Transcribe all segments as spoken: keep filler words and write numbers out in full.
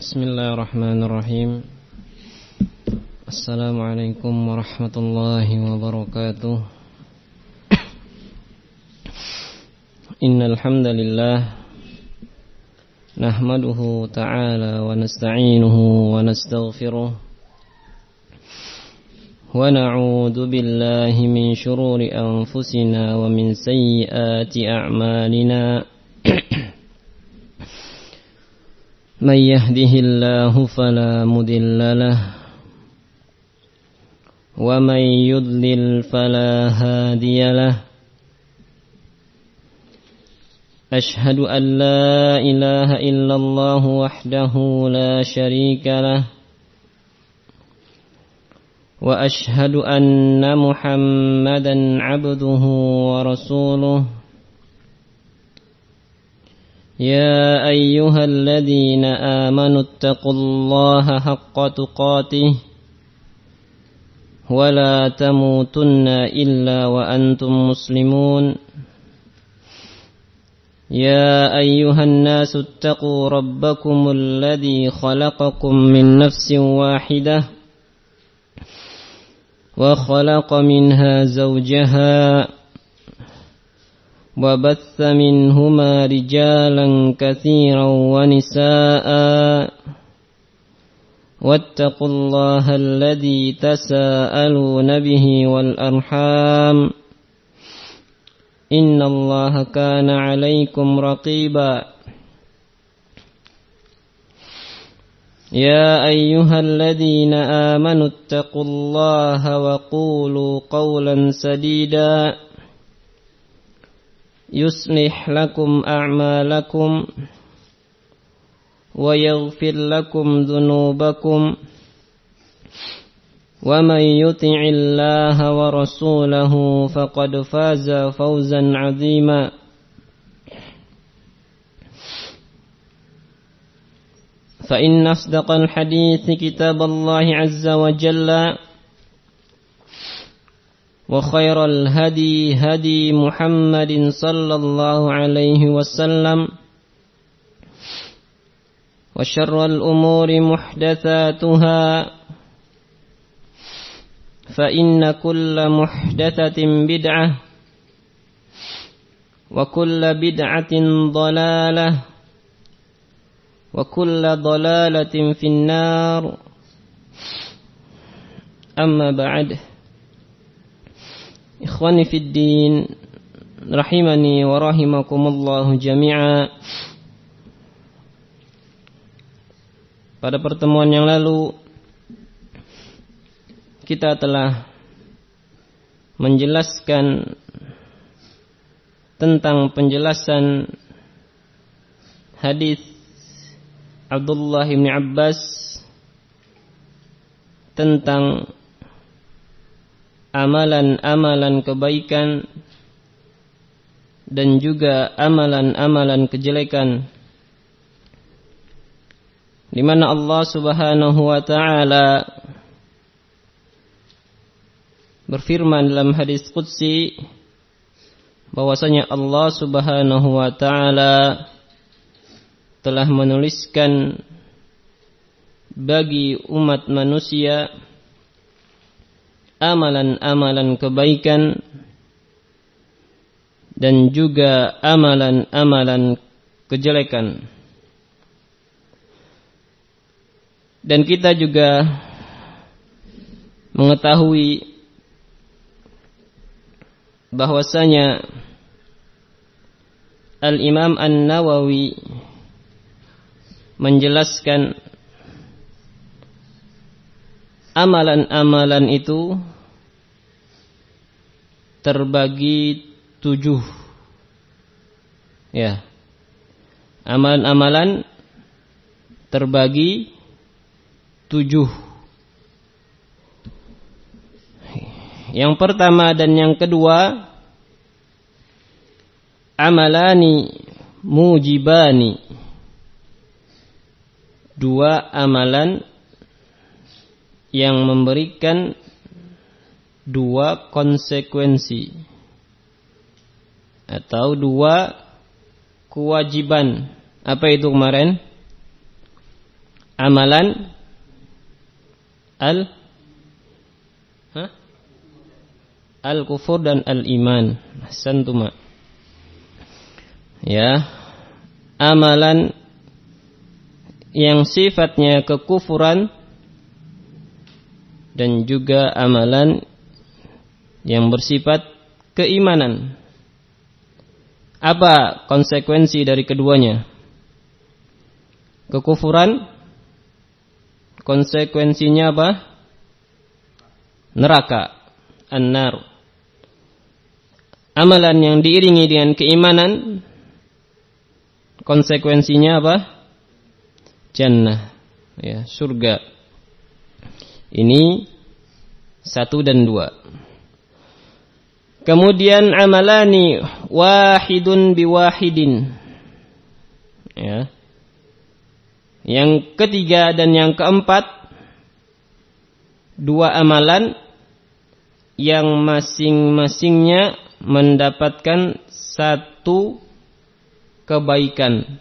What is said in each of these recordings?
Bismillahirrahmanirrahim. Assalamualaikum warahmatullahi wabarakatuh. Innal hamdalillah nahmaduhu ta'ala wa nasta'inuhu wa nastaghfiruh wa na'udzu billahi min shururi anfusina wa min sayyiati a'malina. Man yahdihillahu fala mudilla lahu wa man yudlil fala hadiya lahu. Ashhadu an la ilaha illallah wahdahu la syarika lahu wa ashhadu anna Muhammadan abduhu wa rasuluh. يا أيها الذين آمنوا اتقوا الله حق تقاته ولا تموتن إلا وأنتم مسلمون. يا أيها الناس اتقوا ربكم الذي خلقكم من نفس واحدة وخلق منها زوجها وبث منهما رجالا كثيرا ونساء واتقوا الله الذي تساءلون به والأرحام إن الله كان عليكم رقيبا. يا أيها الذين آمنوا اتقوا الله وقولوا قولا سديدا يصلح لكم أعمالكم ويغفر لكم ذنوبكم ومن يطع الله ورسوله فقد فاز فوزا عظيما. فإن أصدق الحديث كتاب الله عز وجل وخير الهدي هدي محمد صلى الله عليه وسلم وشر الأمور محدثاتها فإن كل محدثة بدعة وكل بدعة ضلالة وكل ضلالة في النار. أما بعد. Ikhwani fid din, rahimani wa rahimakumullahu jami'a. Pada pertemuan yang lalu kita telah menjelaskan tentang penjelasan hadis Abdullah bin Abbas tentang amalan-amalan kebaikan dan juga amalan-amalan kejelekan, di mana Allah Subhanahu wa taala berfirman dalam hadis qudsi bahwasanya Allah Subhanahu wa taala telah menuliskan bagi umat manusia amalan-amalan kebaikan dan juga amalan-amalan kejelekan. Dan kita juga mengetahui bahwasanya Al-Imam An-Nawawi menjelaskan amalan-amalan itu terbagi tujuh. Ya, amalan-amalan terbagi tujuh. Yang pertama dan yang kedua, amalani mujibani, dua amalan yang memberikan dua konsekuensi atau dua kewajiban. Apa itu kemarin? amalan al Hah? Al-kufur dan al-iman. Ahsantuma. Ya. Amalan yang sifatnya kekufuran dan juga amalan yang bersifat keimanan. Apa konsekuensi dari keduanya? Kekufuran, konsekuensinya apa? Neraka, an-nar. Amalan yang diiringi dengan keimanan, konsekuensinya apa? Jannah, ya, surga. Ini satu dan dua. Kemudian amalani wahidun biwahidin. Ya. Yang ketiga dan yang keempat, dua amalan yang masing-masingnya mendapatkan satu kebaikan.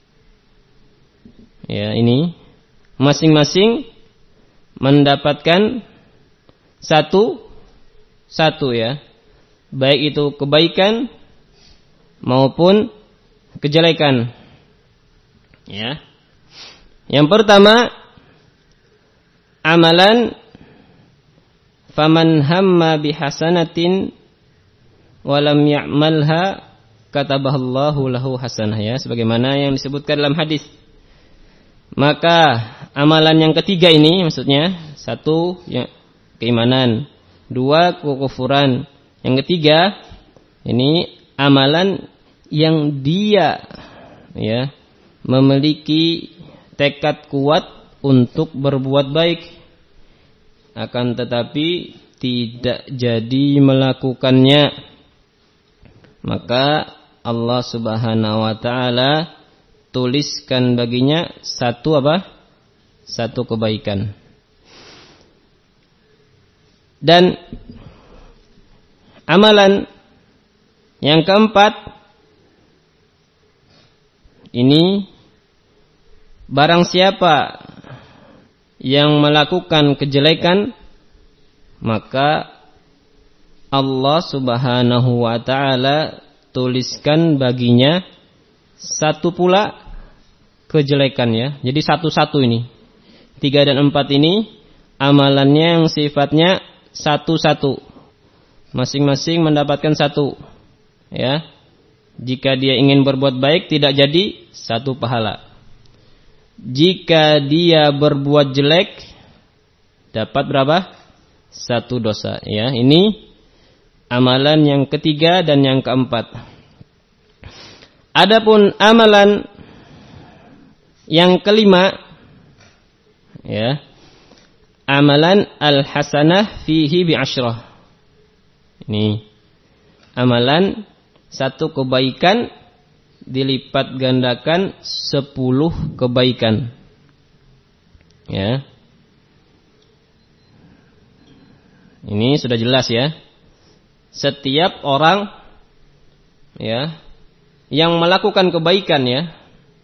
Ya, ini masing-masing mendapatkan satu satu ya. Baik itu kebaikan maupun kejelekan. Ya. Yang pertama, amalan faman hamma bihasanatin walam ya'malha katabahallahu lahu hasanah, ya, sebagaimana yang disebutkan dalam hadis. Maka amalan yang ketiga ini maksudnya, satu ya, keimanan, dua kekufuran. Yang ketiga ini amalan yang dia ya memiliki tekad kuat untuk berbuat baik, akan tetapi tidak jadi melakukannya, maka Allah Subhanahu wa taala tuliskan baginya satu apa? Satu kebaikan. Dan amalan yang keempat ini, barang siapa yang melakukan kejelekan, maka Allah Subhanahu wa taala tuliskan baginya satu pula kejelekan, ya. Jadi satu-satu ini. Tiga dan empat ini amalannya yang sifatnya satu-satu. Masing-masing mendapatkan satu. Ya. Jika dia ingin berbuat baik tidak jadi satu pahala. Jika dia berbuat jelek dapat berapa? Satu dosa, ya. Ini amalan yang ketiga dan yang keempat. Adapun amalan yang kelima, ya, amalan al-hasanah fihi bi'asyrah. Ini amalan satu kebaikan dilipat gandakan sepuluh kebaikan, ya. Ini sudah jelas, ya. Setiap orang, ya, yang melakukan kebaikan, ya,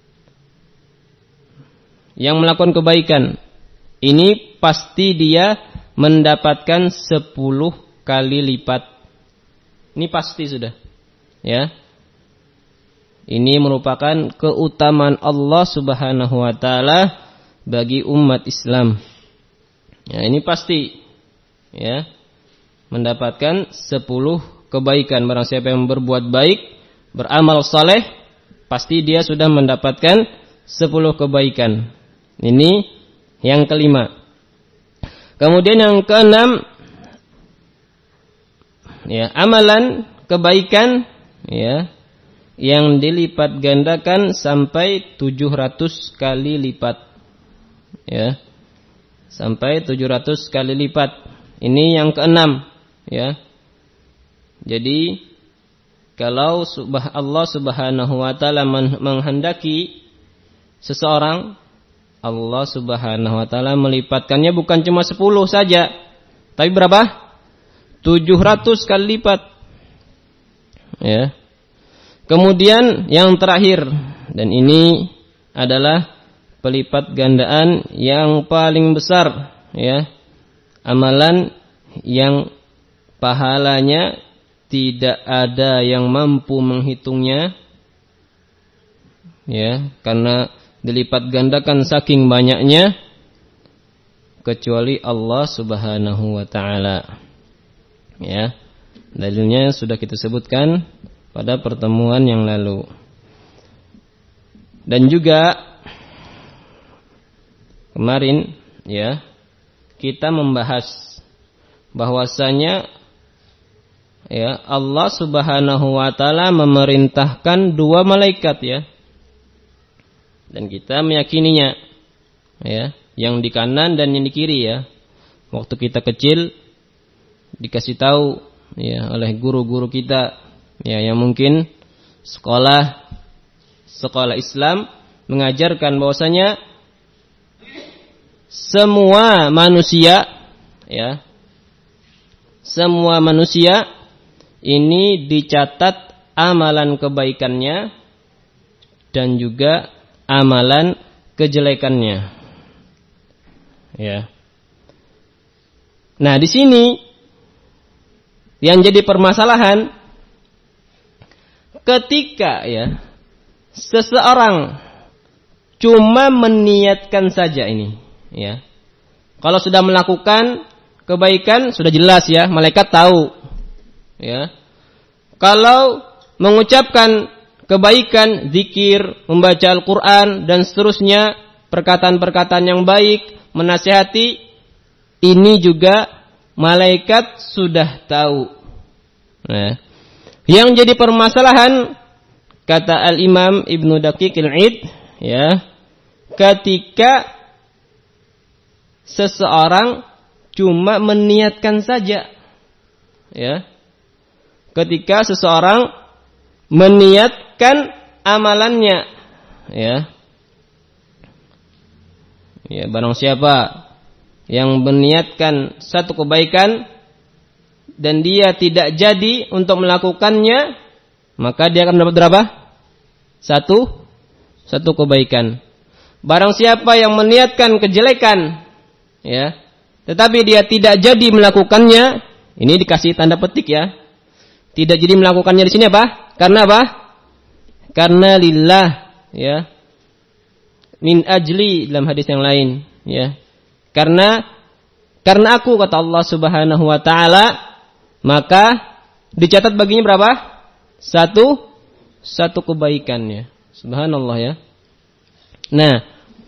yang melakukan kebaikan, ini pasti dia mendapatkan sepuluh kali lipat. Ini pasti sudah, ya. Ini merupakan keutamaan Allah Subhanahu wa taala bagi umat Islam. Ya, ini pasti, ya, mendapatkan sepuluh kebaikan. Barang siapa yang berbuat baik, beramal saleh, pasti dia sudah mendapatkan sepuluh kebaikan. Ini yang kelima. Kemudian yang keenam, ya, amalan kebaikan, ya, yang dilipat gandakan sampai tujuh ratus kali lipat, ya, sampai tujuh ratus kali lipat. Ini yang keenam, ya. Jadi kalau Allah Subhanahu wa taala menghendaki seseorang, Allah Subhanahu wa taala melipatkannya bukan cuma sepuluh saja, tapi berapa? tujuh ratus kali lipat. Ya. Kemudian yang terakhir, dan ini adalah pelipat gandaan yang paling besar, ya. Amalan yang pahalanya tidak ada yang mampu menghitungnya, ya, karena dilipat gandakan saking banyaknya, kecuali Allah Subhanahu wa taala. Ya. Dalilnya sudah kita sebutkan pada pertemuan yang lalu. Dan juga kemarin, ya, kita membahas bahwasanya, ya, Allah Subhanahu wa taala memerintahkan dua malaikat, ya. Dan kita meyakininya, ya, yang di kanan dan yang di kiri, ya. Waktu kita kecil dikasih tahu, ya, oleh guru-guru kita, ya, yang mungkin sekolah sekolah Islam mengajarkan bahwasanya semua manusia, ya, semua manusia ini dicatat amalan kebaikannya dan juga amalan kejelekannya, ya. Nah, di sini yang jadi permasalahan ketika, ya, seseorang cuma meniatkan saja ini, ya. Kalau sudah melakukan kebaikan sudah jelas, ya, malaikat tahu, ya. Kalau mengucapkan kebaikan, zikir, membaca Al-Qur'an dan seterusnya, perkataan-perkataan yang baik, menasihati, ini juga malaikat sudah tahu. Nah, yang jadi permasalahan, kata Al-Imam Ibnu Daqiqil Id, ya, ketika seseorang cuma meniatkan saja, ya, ketika seseorang meniatkan amalannya, ya, ya, barang siapa yang meniatkan satu kebaikan dan dia tidak jadi untuk melakukannya, maka dia akan mendapat berapa? Satu, satu kebaikan. Barang siapa yang meniatkan kejelekan, ya, tetapi dia tidak jadi melakukannya, ini dikasih tanda petik, ya. Tidak jadi melakukannya di sini apa? Karena apa? Karena lillah, ya. Min ajli dalam hadis yang lain, ya. Karena karena aku, kata Allah Subhanahu wa taala, maka dicatat baginya berapa? Satu satu kebaikannya. Subhanallah, ya. Nah,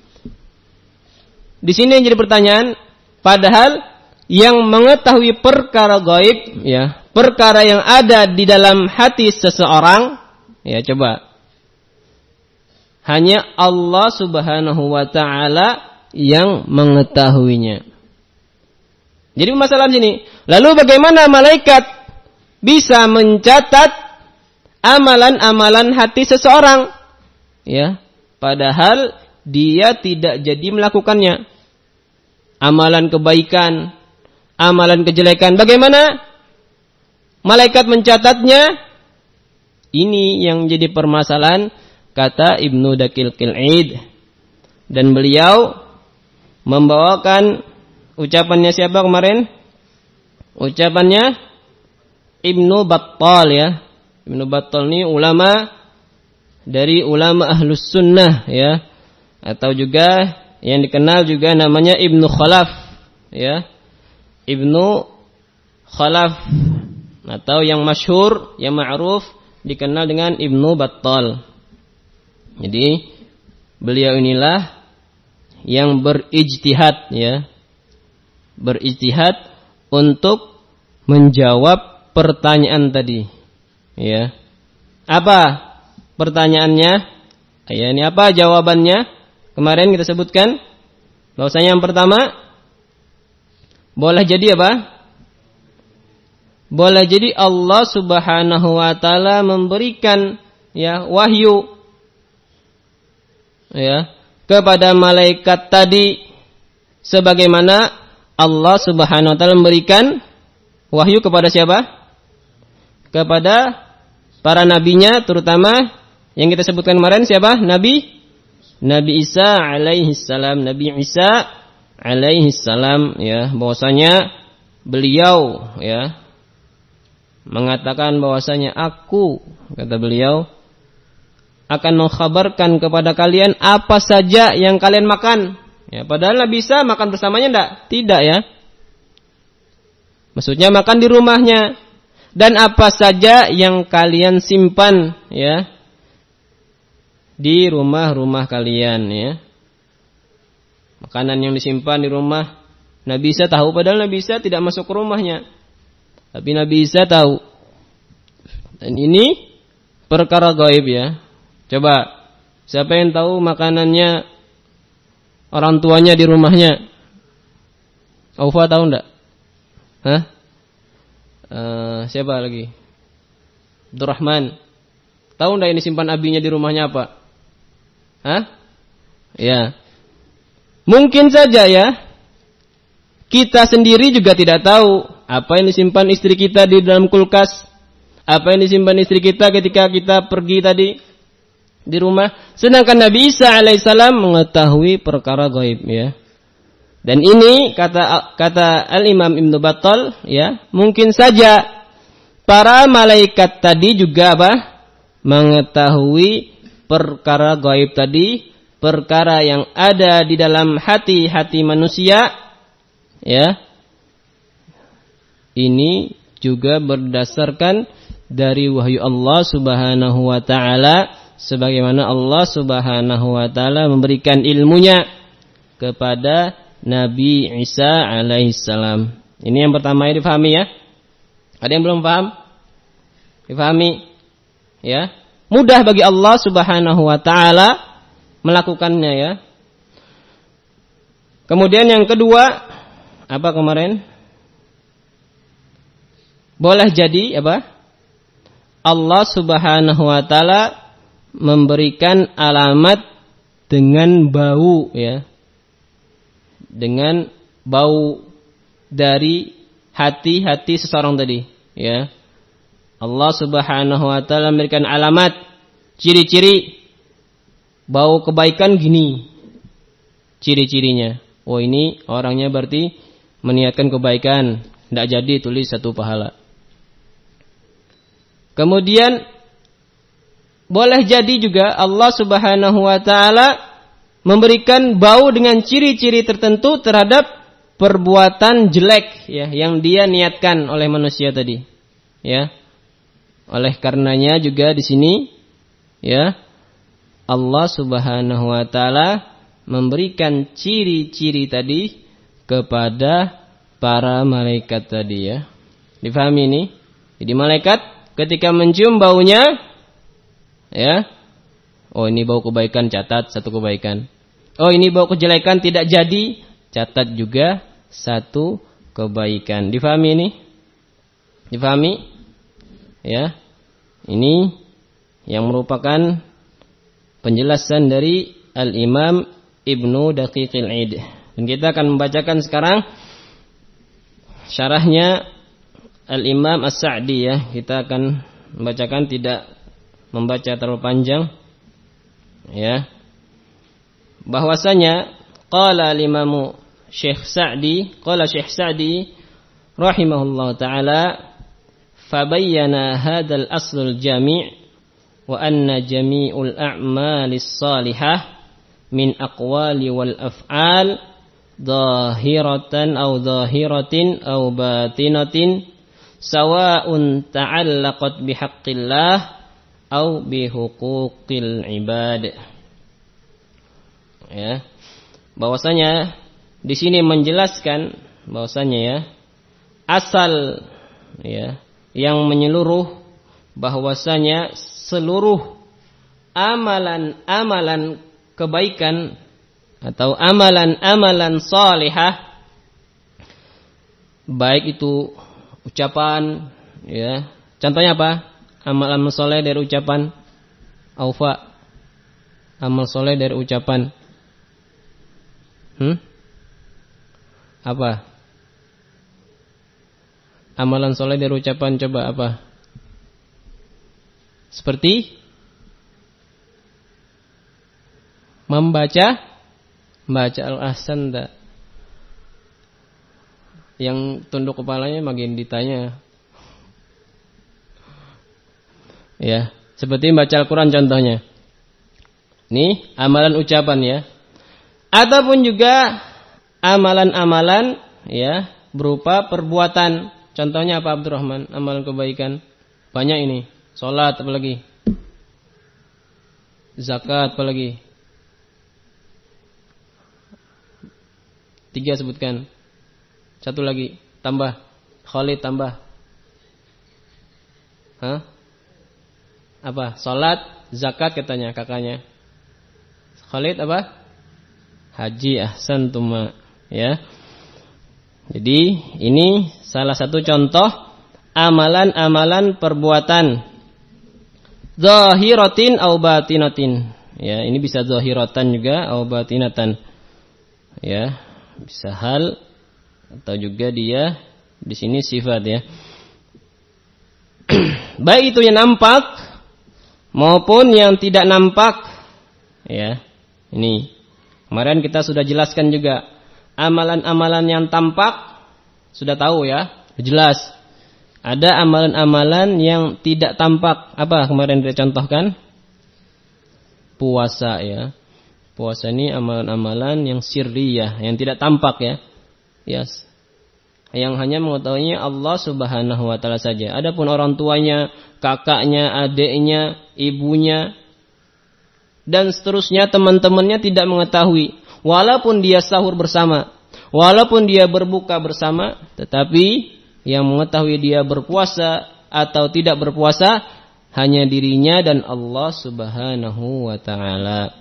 di sini yang jadi pertanyaan, padahal yang mengetahui perkara gaib, ya, perkara yang ada di dalam hati seseorang, ya, coba, hanya Allah Subhanahu wa taala yang mengetahuinya. Jadi masalah sini, lalu bagaimana malaikat bisa mencatat amalan-amalan hati seseorang, ya, padahal dia tidak jadi melakukannya. Amalan kebaikan, amalan kejelekan, bagaimana malaikat mencatatnya? Ini yang jadi permasalahan, kata Ibnu Daqiqil Id. Dan beliau membawakan ucapannya siapa kemarin? Ucapannya Ibnu Battal, ya. Ibnu Battal ini ulama dari ulama Ahlus Sunnah, ya. Atau juga yang dikenal juga namanya Ibnu Khalaf, ya. Ibnu Khalaf, atau yang masyhur, yang ma'ruf dikenal dengan Ibnu Battal. Jadi beliau inilah yang berijtihad, ya, berijtihad untuk menjawab pertanyaan tadi, ya. Apa pertanyaannya? Ya, ini apa jawabannya? Kemarin kita sebutkan bahwasanya yang pertama, boleh jadi apa? Boleh jadi Allah Subhanahu wa taala memberikan, ya, wahyu, ya, kepada malaikat tadi sebagaimana Allah Subhanahu wa taala memberikan wahyu kepada siapa? Kepada para nabinya, terutama yang kita sebutkan kemarin siapa? Nabi Nabi Isa alaihi salam, Nabi Isa alaihi salam, ya, bahwasanya beliau, ya, mengatakan bahwasanya aku, kata beliau, akan mengkhabarkan kepada kalian apa saja yang kalian makan. Ya, padahal Nabi Isa makan bersamanya enggak? Tidak, ya. Maksudnya makan di rumahnya. Dan apa saja yang kalian simpan, ya, di rumah-rumah kalian, ya. Makanan yang disimpan di rumah Nabi Isa tahu, padahal Nabi Isa tidak masuk ke rumahnya. Tapi Nabi Isa tahu. Dan ini perkara gaib, ya. Coba, siapa yang tahu makanannya orang tuanya di rumahnya? Aufa tahu enggak? Hah? Uh, siapa lagi? Abdurrahman. Tahu enggak ini simpan abinya di rumahnya apa? Hah? Ya. Mungkin saja, ya, kita sendiri juga tidak tahu apa yang disimpan istri kita di dalam kulkas, apa yang disimpan istri kita ketika kita pergi tadi di rumah. Sedangkan Nabi Isa alaihissalam mengetahui perkara gaib, ya. Dan ini kata kata Al-Imam Ibnu Battal, ya, mungkin saja para malaikat tadi juga apa? Mengetahui perkara gaib tadi, perkara yang ada di dalam hati-hati manusia, ya. Ini juga berdasarkan dari wahyu Allah Subhanahu wa taala, sebagaimana Allah Subhanahu wa taala memberikan ilmunya kepada Nabi Isa alaihissalam. Ini yang pertama, ya, difahami, ya. Ada yang belum paham? Difahami, ya. Mudah bagi Allah Subhanahu wa taala melakukannya, ya. Kemudian yang kedua, apa kemarin? Boleh jadi apa? Allah Subhanahu wa taala memberikan alamat dengan bau, ya. Dengan bau dari hati-hati seseorang tadi, ya. Allah Subhanahu wa taala memberikan alamat, ciri-ciri bau kebaikan gini. Ciri-cirinya. Oh, ini orangnya berarti meniatkan kebaikan, tidak jadi tulis satu pahala. Kemudian boleh jadi juga Allah Subhanahu wa taala memberikan bau dengan ciri-ciri tertentu terhadap perbuatan jelek, ya, yang dia niatkan oleh manusia tadi, ya. Oleh karenanya juga di sini, ya, Allah Subhanahu wa taala memberikan ciri-ciri tadi kepada para malaikat tadi, ya. Difahami ini? Jadi malaikat ketika mencium baunya, ya, oh ini bau kebaikan, catat satu kebaikan. Oh ini bau kejelekan, tidak jadi, catat juga satu kebaikan. Difahami ini? Difahami? Ya. Ini yang merupakan penjelasan dari Al-Imam Ibnu Daqiqil Id. Dan kita akan membacakan sekarang syarahnya Al-Imam As-Sa'di, ya. Kita akan membacakan, tidak membaca terlalu panjang, ya. Bahwasanya qala al-Imam Syekh Sa'di, qala Syekh Sa'di rahimahullah taala, fabayyana hadzal aslul jami' wa anna jami'ul a'malis salihah min aqwali wal af'al dhahiratan aw dhahiratin aw batinatin sawa'un ta'allaqat bihaqqillah aw bihuquqil ibad. Ya, bahwasanya di sini menjelaskan bahwasanya, ya, asal, ya, yang menyeluruh bahwasanya seluruh amalan-amalan kebaikan atau amalan-amalan salihah, baik itu ucapan, ya. Contohnya apa? Amalan soleh dari ucapan. Aufa, amal soleh dari ucapan. Hmm? Apa? Amalan soleh dari ucapan, coba apa? Seperti Membaca membaca al-ahsan dah. Yang tunduk kepalanya makin ditanya. Ya, seperti baca Al-Qur'an contohnya. Ini amalan ucapan ya. Ataupun juga amalan-amalan ya berupa perbuatan. Contohnya apa Abdurrahman? Amalan kebaikan. Banyak ini. Salat apa lagi? Zakat apa lagi? Tiga sebutkan. Satu lagi. Tambah. Khalid tambah. Hah? Apa? Salat, zakat katanya kakaknya. Khalid apa? Haji, ahsan tuma. Ya. Jadi ini salah satu contoh amalan-amalan perbuatan zahiratin au batinatin. Ya, ini bisa zahiratan juga au batinatan. Ya, bisa hal atau juga dia di sini sifat ya. Baik itu yang nampak maupun yang tidak nampak. Ya. Ini kemarin kita sudah jelaskan juga amalan-amalan yang tampak sudah tahu ya, jelas. Ada amalan-amalan yang tidak tampak. Apa kemarin kita contohkan? Puasa ya. Puasa ini amalan-amalan yang sirriyah, yang tidak tampak ya. Yes. Yang hanya mengetahuinya Allah Subhanahu wa taala saja. Adapun orang tuanya, kakaknya, adiknya, ibunya dan seterusnya teman-temannya tidak mengetahui. Walaupun dia sahur bersama, walaupun dia berbuka bersama, tetapi yang mengetahui dia berpuasa atau tidak berpuasa hanya dirinya dan Allah Subhanahu wa taala.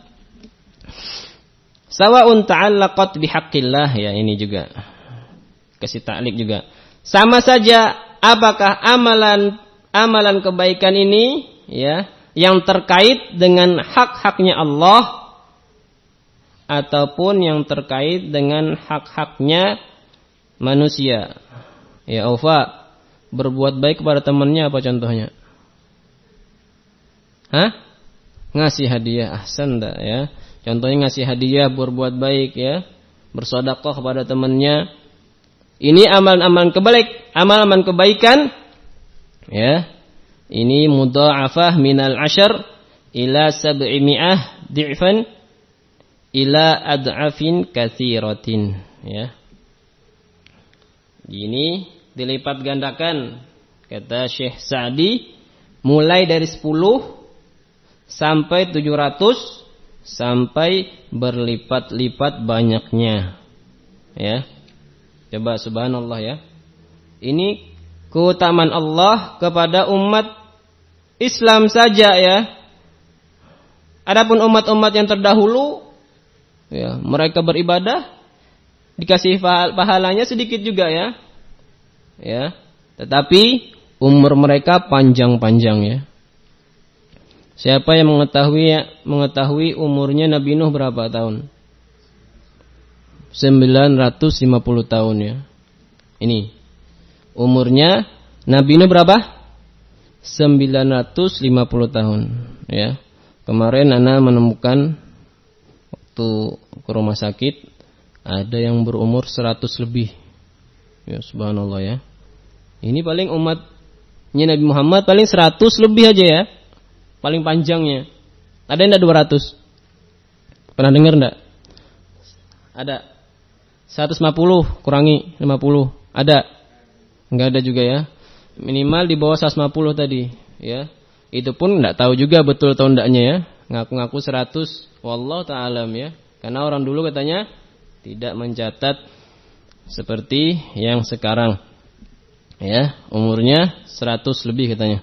Sawa'un ta'allaqat bihaqqillah ya, ini juga kasih ta'liq juga. Sama saja apakah amalan amalan kebaikan ini ya yang terkait dengan hak-haknya Allah ataupun yang terkait dengan hak-haknya manusia. Ya, Aufa, berbuat baik kepada temannya apa contohnya? Hah? Ngasih hadiah, ahsan dah ya. Contohnya ngasih hadiah, berbuat baik ya, bersedekah kepada temannya. Ini amalan-amalan kebaik, amalan-amalan kebaikan ya. Ini mudha'afah minal ashar ila sab'imi'ah di'fan ila ad'afin katsiratin ya. Ini dilipat gandakan kata Syekh Sa'di mulai dari sepuluh sampai tujuh ratus sampai berlipat-lipat banyaknya ya. Coba subhanallah ya. Ini keutamaan Allah kepada umat Islam saja ya. Adapun umat-umat yang terdahulu ya, mereka beribadah dikasih pahalanya sedikit juga ya. Ya. Tetapi umur mereka panjang-panjang ya. Siapa yang mengetahui mengetahui umurnya Nabi Nuh berapa tahun? sembilan ratus lima puluh tahun ya. Ini umurnya Nabi Nuh berapa? sembilan ratus lima puluh tahun ya. Kemarin ana menemukan waktu ke rumah sakit ada yang berumur seratus lebih. Ya subhanallah ya. Ini paling umatnya Nabi Muhammad paling seratus lebih aja ya. Paling panjangnya. Ada yang enggak dua ratus? Pernah dengar enggak? Ada. seratus lima puluh kurangi lima puluh. Ada? Enggak ada juga ya. Minimal di bawah seratus lima puluh tadi ya. Itu pun enggak tahu juga betul atau enggaknya ya. Ngaku-ngaku seratus, wallahu ta'alam ya. Karena orang dulu katanya tidak mencatat seperti yang sekarang. Ya, umurnya seratus lebih katanya.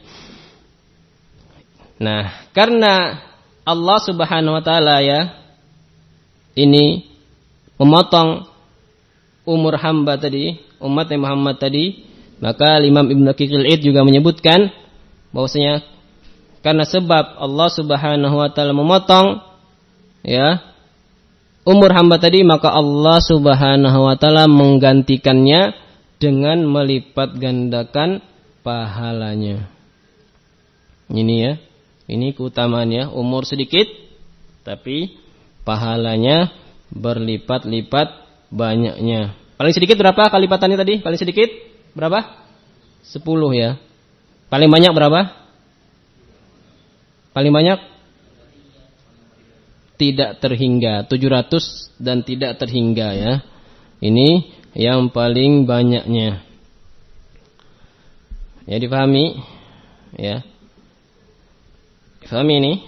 Nah, karena Allah Subhanahu wa taala ya ini memotong umur hamba tadi, umat Muhammad tadi, maka Imam Ibnu Daqiqil-Id juga menyebutkan bahwasanya karena sebab Allah Subhanahu wa taala memotong ya umur hamba tadi, maka Allah Subhanahu wa taala menggantikannya dengan melipat gandakan pahalanya. Ini ya, ini keutamaannya, umur sedikit tapi pahalanya berlipat-lipat banyaknya. Paling sedikit berapa kali lipatannya tadi? Paling sedikit berapa? sepuluh ya. Paling banyak berapa? Paling banyak? Tidak terhingga. tujuh ratus dan tidak terhingga ya. Ini yang paling banyaknya. Ya dipahami? Ya. Dipahami ini?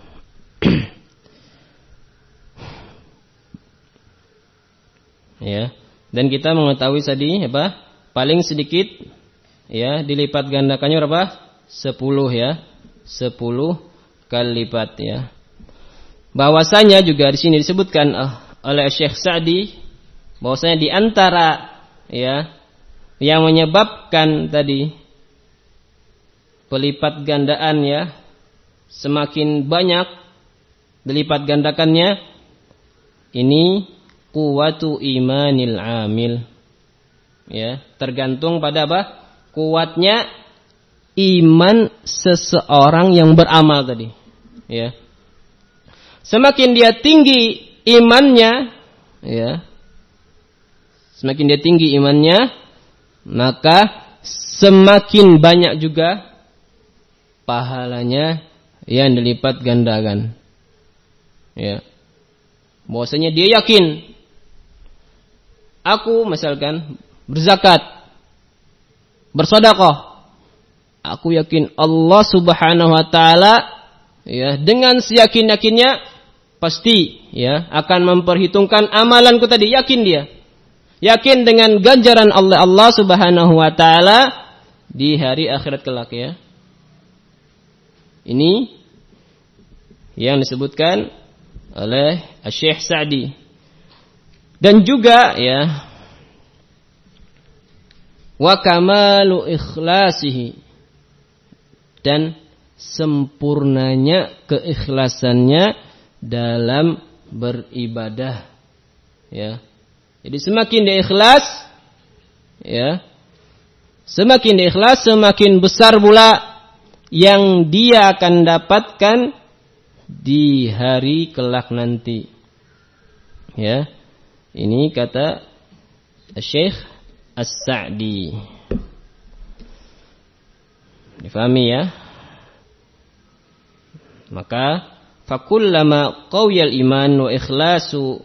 Ya. Dan kita mengetahui tadi apa? Paling sedikit ya dilipat gandakannya berapa? sepuluh ya. sepuluh kali lipat ya. Bahwasanya juga di sini disebutkan uh, oleh Syekh Sa'di bahwasanya di antara ya yang menyebabkan tadi pelipat gandaan ya semakin banyak dilipat gandakannya ini kuwatu imanil amil ya, tergantung pada apa? Kuatnya iman seseorang yang beramal tadi ya. Semakin dia tinggi imannya ya, semakin dia tinggi imannya, maka semakin banyak juga pahalanya yang dilipat gandakan. Ya. Bahwasanya dia yakin, aku misalkan berzakat, bersedekah, aku yakin Allah Subhanahu wa taala ya dengan seyakin-yakinnya pasti ya akan memperhitungkan amalanku tadi, yakin dia. Yakin dengan ganjaran Allah Allah Subhanahu wa taala di hari akhirat kelak ya. Ini yang disebutkan oleh Syekh Sa'di. Dan juga ya wa kamalu ikhlasihi, dan sempurnanya keikhlasannya dalam beribadah ya. Jadi semakin dia ikhlas ya, semakin dia ikhlas semakin besar pula yang dia akan dapatkan di hari kelak nanti ya. Ini kata Syekh As-Sa'di. Difahami ya? Maka fakullama qawiyal iman wa ikhlasu,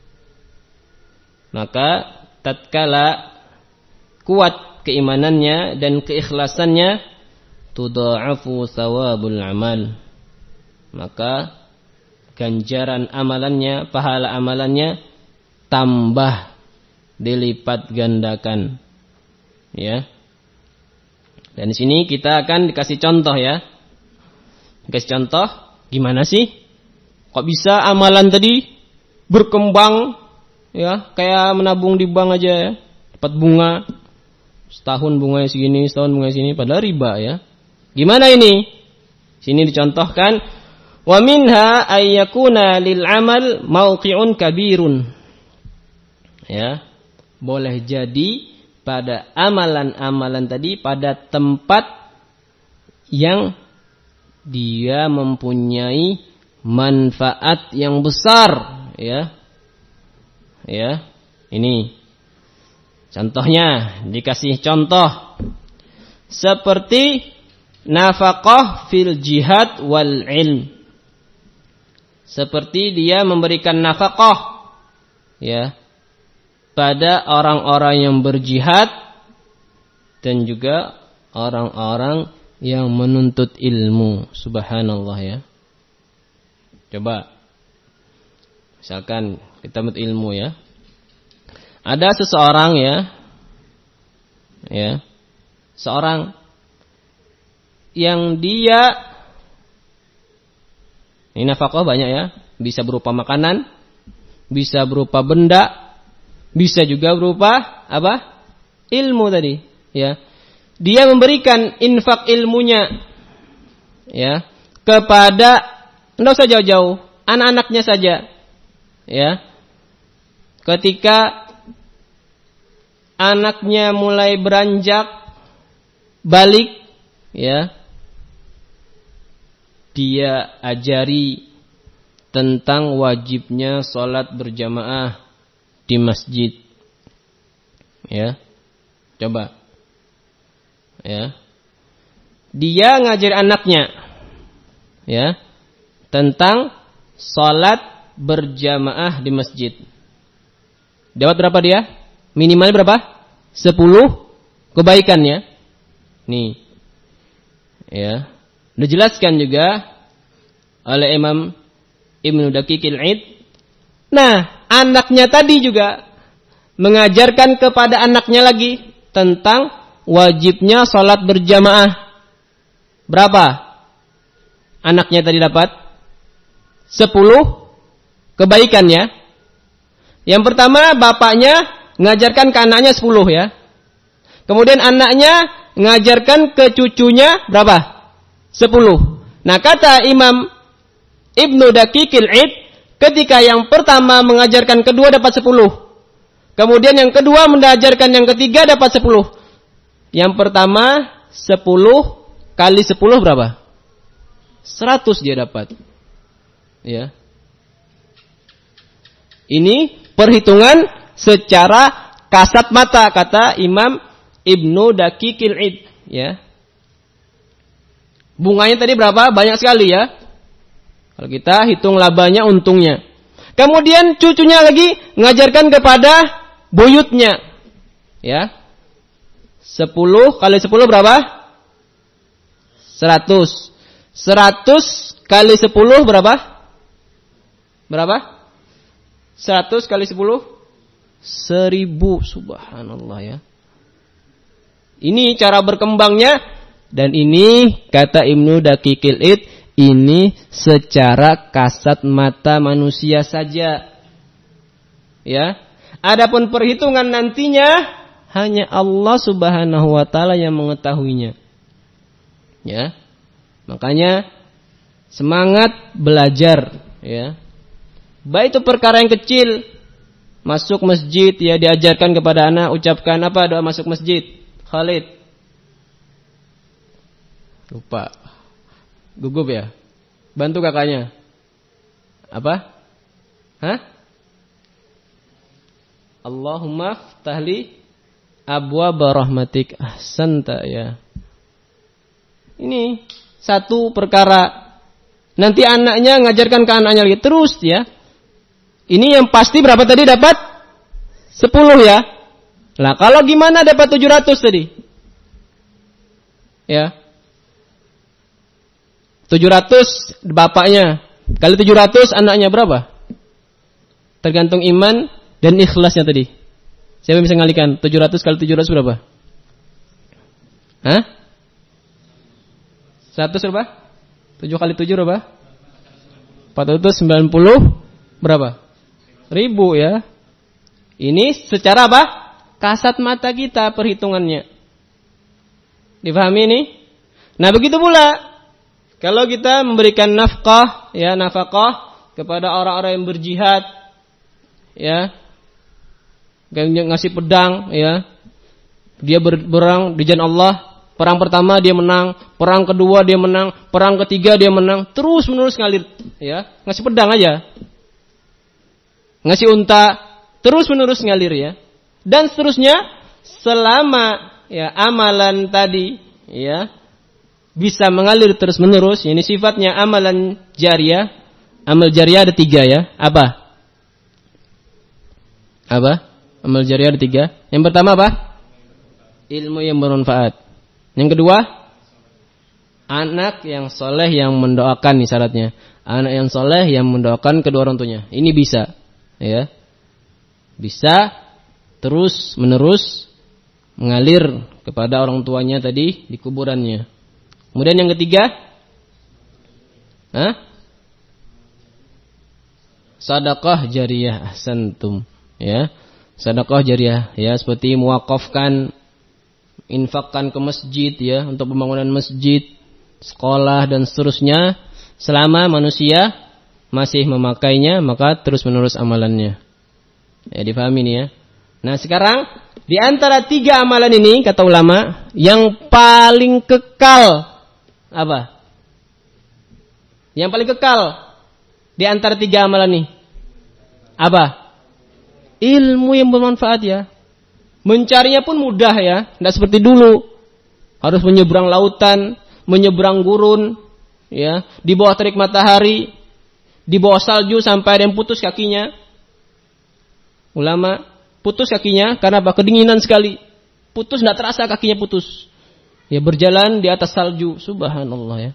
maka tatkala kuat keimanannya dan keikhlasannya, tudha'afu thawabul amal, maka ganjaran amalannya, pahala amalannya tambah dilipat gandakan ya. Dan di sini kita akan dikasih contoh ya. Dikasih contoh gimana sih? Kok bisa amalan tadi berkembang ya, kayak menabung di bank aja ya, dapat bunga setahun bunganya segini, setahun bunganya segini, padahal riba ya. Gimana ini? Sini dicontohkan, wa minha ayyakuna lil amal mauqi'un kabirun. Ya, boleh jadi pada amalan-amalan tadi pada tempat yang dia mempunyai manfaat yang besar ya. Ya. Ini contohnya, dikasih contoh seperti nafaqah fil jihad wal ilm. Seperti dia memberikan nafaqah ya pada orang-orang yang berjihad dan juga orang-orang yang menuntut ilmu. Subhanallah ya. Coba misalkan kita menuntut ilmu ya. Ada seseorang ya, ya, seorang yang dia, ini nafkah banyak ya, bisa berupa makanan, bisa berupa benda, bisa juga berupa apa? Ilmu tadi, ya. Dia memberikan infak ilmunya, ya, kepada, tidak usah jauh-jauh, anak-anaknya saja, ya. Ketika anaknya mulai beranjak balik, ya, dia ajari tentang wajibnya sholat berjamaah di masjid. Ya, coba. Ya, dia ngajari anaknya, ya, tentang sholat berjamaah di masjid. Dapat berapa dia? Minimal berapa? Sepuluh kebaikannya. Nih, ya, dijelaskan juga oleh Imam Ibnu Daqiqil Id. Nah, anaknya tadi juga mengajarkan kepada anaknya lagi tentang wajibnya sholat berjamaah. Berapa anaknya tadi dapat? Sepuluh kebaikan ya. Yang pertama bapaknya ngajarkan ke anaknya sepuluh ya. Kemudian anaknya ngajarkan ke cucunya berapa? Sepuluh. Nah, kata Imam Ibnu Daqiqil Id, ketika yang pertama mengajarkan kedua dapat sepuluh. Kemudian yang kedua mengajarkan yang ketiga dapat sepuluh. Yang pertama sepuluh kali sepuluh berapa? Seratus dia dapat. Ya. Ini perhitungan secara kasat mata kata Imam Ibnu Daqiqil Id. Ya. Bunganya tadi berapa? Banyak sekali ya. Kalau kita hitung labanya, untungnya. Kemudian cucunya lagi ngajarkan kepada buyutnya. Ya. Sepuluh kali sepuluh berapa? Seratus. Seratus kali sepuluh berapa? Berapa? Seratus kali sepuluh? Seribu. Subhanallah ya. Ini cara berkembangnya. Dan ini kata Ibnu Daqiqil Id, ini secara kasat mata manusia saja. Ya. Adapun perhitungan nantinya hanya Allah Subhanahu wa taala yang mengetahuinya. Ya. Makanya semangat belajar ya. Baik itu perkara yang kecil, masuk masjid ya, diajarkan kepada anak ucapkan apa doa masuk masjid? Khalid. Lupa. Gugup ya? Bantu kakaknya. Apa? Hah? Allahumma ftahli abwaaba rahmatik. Ahsanta ya. Ini satu perkara. Nanti anaknya ngajarkan ke anaknya lagi. Terus ya. Ini yang pasti berapa tadi dapat? Sepuluh ya. Lah kalau gimana dapat tujuh ratus tadi? Ya. tujuh ratus bapaknya. Kali tujuh ratus anaknya berapa? Tergantung iman dan ikhlasnya tadi. Siapa yang bisa ngalikan? tujuh ratus kali tujuh ratus berapa? Hah? seratus berapa? tujuh kali tujuh berapa? empat ratus sembilan puluh berapa? Ribu ya. Ini secara apa? Kasat mata kita perhitungannya. Difahami ini? Nah begitu pula kalau kita memberikan nafkah, ya nafkah kepada orang-orang yang berjihad, ya, ngasih pedang, ya, dia berperang di jalan Allah. Perang pertama dia menang, perang kedua dia menang, perang ketiga dia menang, terus menerus ngalir, ya, ngasih pedang aja, ngasih unta, terus menerus ngalir, ya, dan seterusnya selama ya amalan tadi, ya. Bisa mengalir terus-menerus. Ini sifatnya amalan jariyah. Amal jariyah ada tiga ya. Apa? Apa? Amal jariyah ada tiga. Yang pertama apa? Ilmu yang bermanfaat. Yang kedua, anak yang soleh yang mendoakan nih syaratnya. Anak yang soleh yang mendoakan kedua orang tuanya. Ini bisa, ya. Bisa terus-menerus mengalir kepada orang tuanya tadi di kuburannya. Kemudian yang ketiga, Hah? Sedekah jariyah. Ahsantum. Ya. Sedekah jariyah ya, seperti muwakafkan, infakkan ke masjid ya, untuk pembangunan masjid, sekolah dan seterusnya. Selama manusia masih memakainya, maka terus-menerus amalannya. Ya, difahami nih ya. Nah, sekarang di antara tiga amalan ini kata ulama, yang paling kekal apa? Yang paling kekal di antara tiga amalan ini? Apa? Ilmu yang bermanfaat ya. Mencarinya pun mudah ya, tidak seperti dulu. Harus menyeberang lautan, menyeberang gurun, ya, di bawah terik matahari, di bawah salju sampai ada yang putus kakinya. Ulama putus kakinya karena apa? Kedinginan sekali. Putus tidak terasa kakinya putus. Ya berjalan di atas salju, subhanallah ya.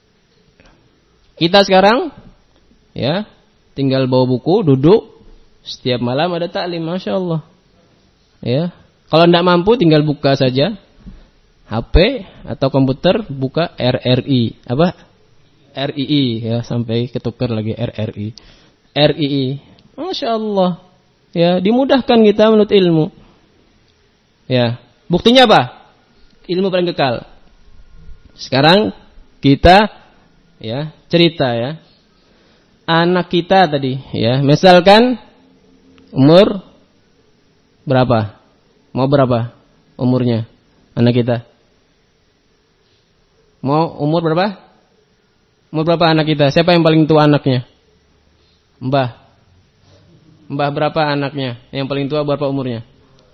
Kita sekarang ya tinggal bawa buku, duduk, setiap malam ada taklim, masya Allah. Ya, kalau tidak mampu tinggal buka saja H P atau komputer, buka R R I, apa? R I I ya, sampai ketukar lagi R R I. R I I. Masya Allah. Ya, dimudahkan kita menurut ilmu. Ya, buktinya apa? Ilmu paling kekal. Sekarang kita ya, cerita ya. Anak kita tadi ya, misalkan umur berapa? Mau berapa umurnya anak kita? Mau umur berapa? Umur berapa anak kita? Siapa yang paling tua anaknya? Mbah. Mbah berapa anaknya? Yang paling tua berapa umurnya?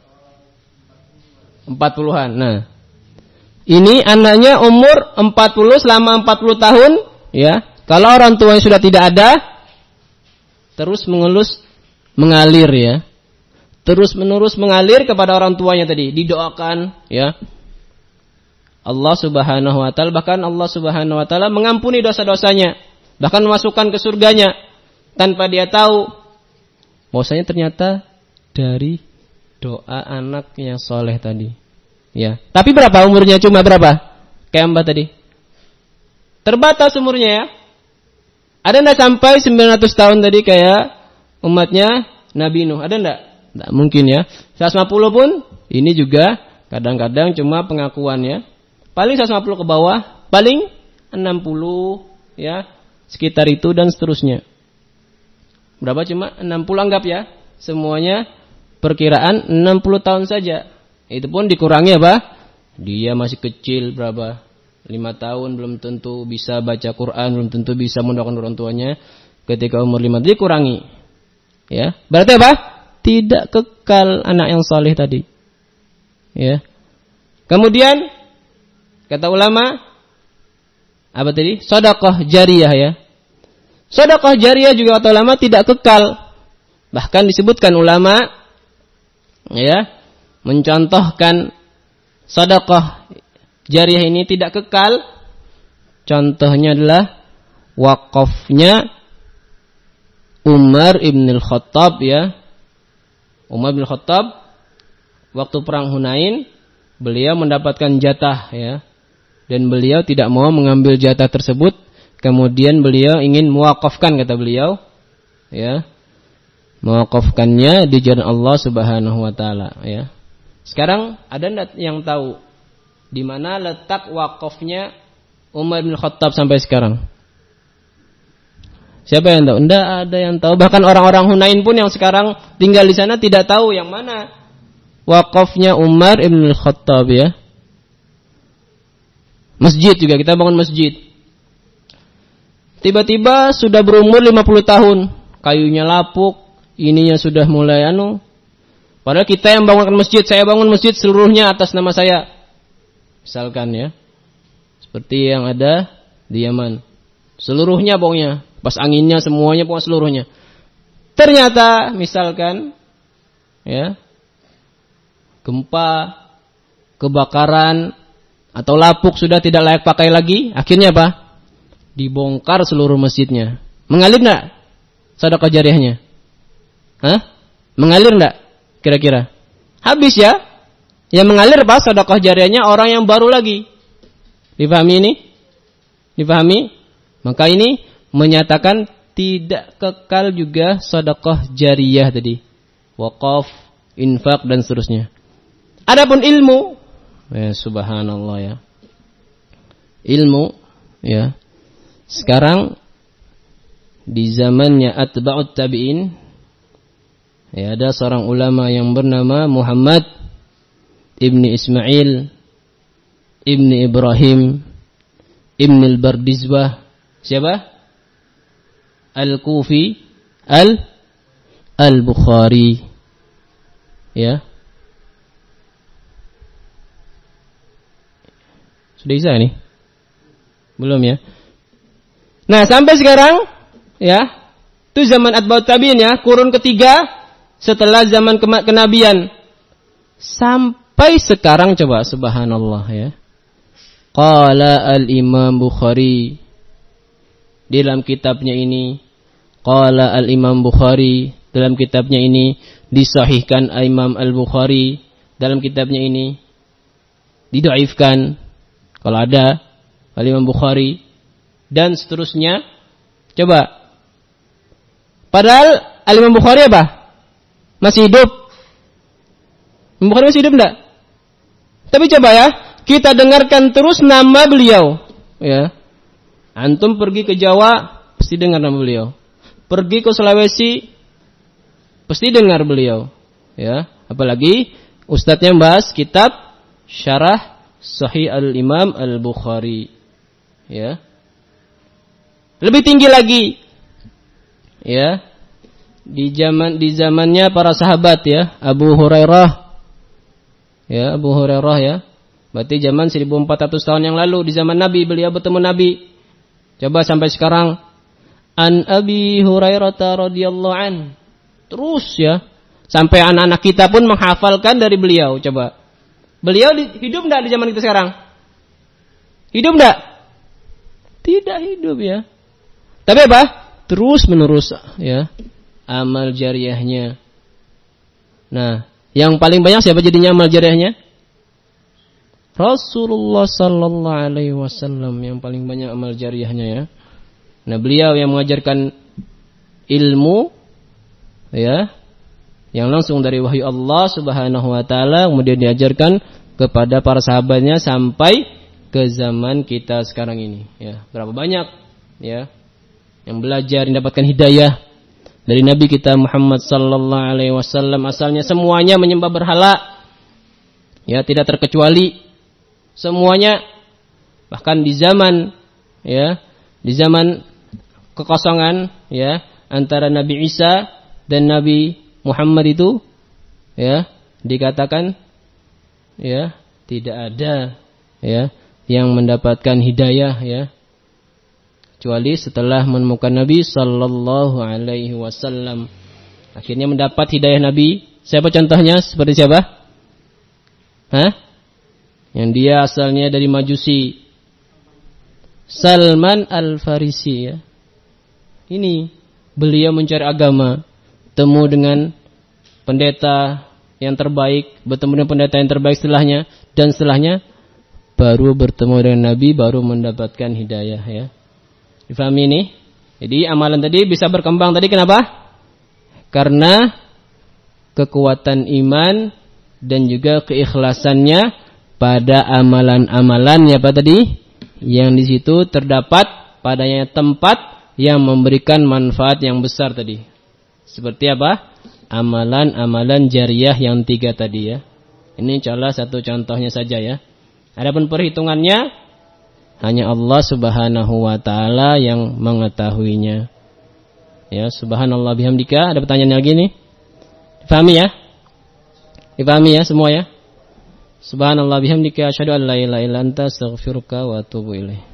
empat puluhan. Nah, ini anaknya umur empat puluh selama empat puluh tahun, ya. Kalau orang tuanya sudah tidak ada, terus mengelus mengalir ya. Terus menerus mengalir kepada orang tuanya tadi, didoakan ya. Allah Subhanahu wa taala, bahkan Allah Subhanahu wa taala mengampuni dosa-dosanya, bahkan memasukkan ke surganya tanpa dia tahu bahwasanya ternyata dari doa anak yang soleh tadi. Ya. Tapi berapa umurnya? Cuma berapa? Kayak Mbak tadi. Terbatas umurnya ya. Ada enggak sampai sembilan ratus tahun tadi kayak umatnya Nabi Nuh? Ada enggak? Tidak mungkin ya. seratus lima puluh pun ini juga kadang-kadang cuma pengakuannya. Paling seratus lima puluh ke bawah, paling enam puluh ya, sekitar itu dan seterusnya. Berapa cuma enam puluh anggap ya. Semuanya perkiraan enam puluh tahun saja. Itu pun dikurangi apa? Dia masih kecil berapa? lima tahun belum tentu bisa baca Quran, belum tentu bisa mendoakan orang tuanya. Ketika umur lima dikurangi. Ya. Berarti apa? Tidak kekal anak yang saleh tadi. Ya. Kemudian kata ulama apa tadi? Sedekah jariyah ya. Sedekah jariyah juga kata ulama tidak kekal. Bahkan disebutkan ulama ya mencontohkan sedekah jariyah ini tidak kekal. Contohnya adalah wakafnya Umar ibn al-Khattab ya. Umar bin Khattab waktu perang Hunain beliau mendapatkan jatah ya, dan beliau tidak mau mengambil jatah tersebut, kemudian beliau ingin muwakafkan kata beliau ya, muwakafkannya di jalan Allah Subhanahu wa taala ya. Sekarang ada enggak yang tahu di mana letak wakafnya Umar bin Khattab sampai sekarang? Siapa yang tahu? Enggak ada yang tahu. Bahkan orang-orang Hunain pun yang sekarang tinggal di sana tidak tahu yang mana wakafnya Umar ibn Khattab ya. Masjid juga, kita bangun masjid. Tiba-tiba sudah berumur lima puluh tahun, kayunya lapuk, ininya sudah mulai anu. Padahal kita yang bangunkan masjid, saya bangun masjid seluruhnya atas nama saya. Misalkan ya. Seperti yang ada di Yaman. Seluruhnya pokoknya. Pas anginnya semuanya pokoknya seluruhnya. Ternyata misalkan ya, gempa, kebakaran atau lapuk sudah tidak layak pakai lagi, akhirnya apa? Dibongkar seluruh masjidnya. Mengalir enggak sedekah jariyahnya? Hah? Mengalir enggak kira-kira? Habis ya. Yang mengalir apa? Sedekah jariyahnya orang yang baru lagi. Dipahami ini? Dipahami? Maka ini menyatakan tidak kekal juga sedekah jariyah tadi. Wakaf, infak dan seterusnya. Adapun ilmu, ya subhanallah ya. Ilmu ya. Sekarang di zamannya atba'ut tabi'in ya, ada seorang ulama yang bernama Muhammad ibni Ismail ibni Ibrahim ibni al-Bardizbah. Siapa? Al-Kufi Al Al-Bukhari. Ya. Sudah bisa nih? Belum ya? Nah, sampai sekarang ya, itu zaman atba'ut tabi'in ya, kurun ketiga setelah zaman ke- kenabian. Sampai sekarang coba subhanallah ya. Qala al-Imam Bukhari, di dalam kitabnya ini, qala al-Imam Bukhari, dalam kitabnya ini disahihkan Imam Al-Bukhari, dalam kitabnya ini didhaifkan kalau ada al-Imam Bukhari, dan seterusnya. Coba, padahal al-Imam Bukhari apa? Masih hidup. Imam Bukhari masih hidup enggak? Tapi coba ya, kita dengarkan terus nama beliau ya. Antum pergi ke Jawa pasti dengar nama beliau. Pergi ke Sulawesi pasti dengar beliau ya. Apalagi ustadznya membahas kitab Syarah Sahih Al-Imam Al-Bukhari ya. Lebih tinggi lagi ya, di zaman di zamannya para sahabat ya, Abu Hurairah ya, Abu Hurairah ya. Berarti zaman seribu empat ratus tahun yang lalu, di zaman Nabi, beliau bertemu Nabi. Coba sampai sekarang, an Abi Hurairah radhiyallahu an. Terus ya, sampai anak-anak kita pun menghafalkan dari beliau. Coba, beliau hidup enggak di zaman kita sekarang? Hidup enggak? Tidak hidup ya. Tapi apa? Terus menerus ya, amal jariahnya. Nah, yang paling banyak siapa jadinya amal jariahnya? Rasulullah sallallahu alaihi wasallam yang paling banyak amal jariahnya ya. Nah, beliau yang mengajarkan ilmu ya, yang langsung dari wahyu Allah Subhanahu wa taala, kemudian diajarkan kepada para sahabatnya sampai ke zaman kita sekarang ini ya. Berapa banyak ya yang belajar, mendapatkan hidayah dari Nabi kita Muhammad sallallahu alaihi wasallam. Asalnya semuanya menyembah berhala ya, tidak terkecuali semuanya. Bahkan di zaman ya, di zaman kekosongan ya antara Nabi Isa dan Nabi Muhammad itu ya, dikatakan ya tidak ada ya yang mendapatkan hidayah ya, kecuali setelah menemukan Nabi sallallahu alaihi wasallam. Akhirnya mendapat hidayah Nabi. Siapa contohnya? Seperti siapa? Hah? Yang dia asalnya dari Majusi. Salman Al-Farisi ya. Ini beliau mencari agama, temu dengan pendeta yang terbaik, bertemu dengan pendeta yang terbaik setelahnya, dan setelahnya baru bertemu dengan Nabi, baru mendapatkan hidayah ya. Difahami ini? Jadi amalan tadi bisa berkembang tadi kenapa? Karena kekuatan iman dan juga keikhlasannya pada amalan-amalannya apa tadi? Yang di situ terdapat padanya tempat yang memberikan manfaat yang besar tadi. Seperti apa? Amalan-amalan jariyah yang tiga tadi ya. Ini salah satu contohnya saja ya. Adapun perhitungannya hanya Allah Subhanahu wa taala yang mengetahuinya. Ya, subhanallah bihamdika. Ada pertanyaan lagi nih? Difahami ya? Difahami ya semua ya? Subhanallah bihamdika asyhadu an la ilaha illa anta astaghfiruka wa atubu ilaik.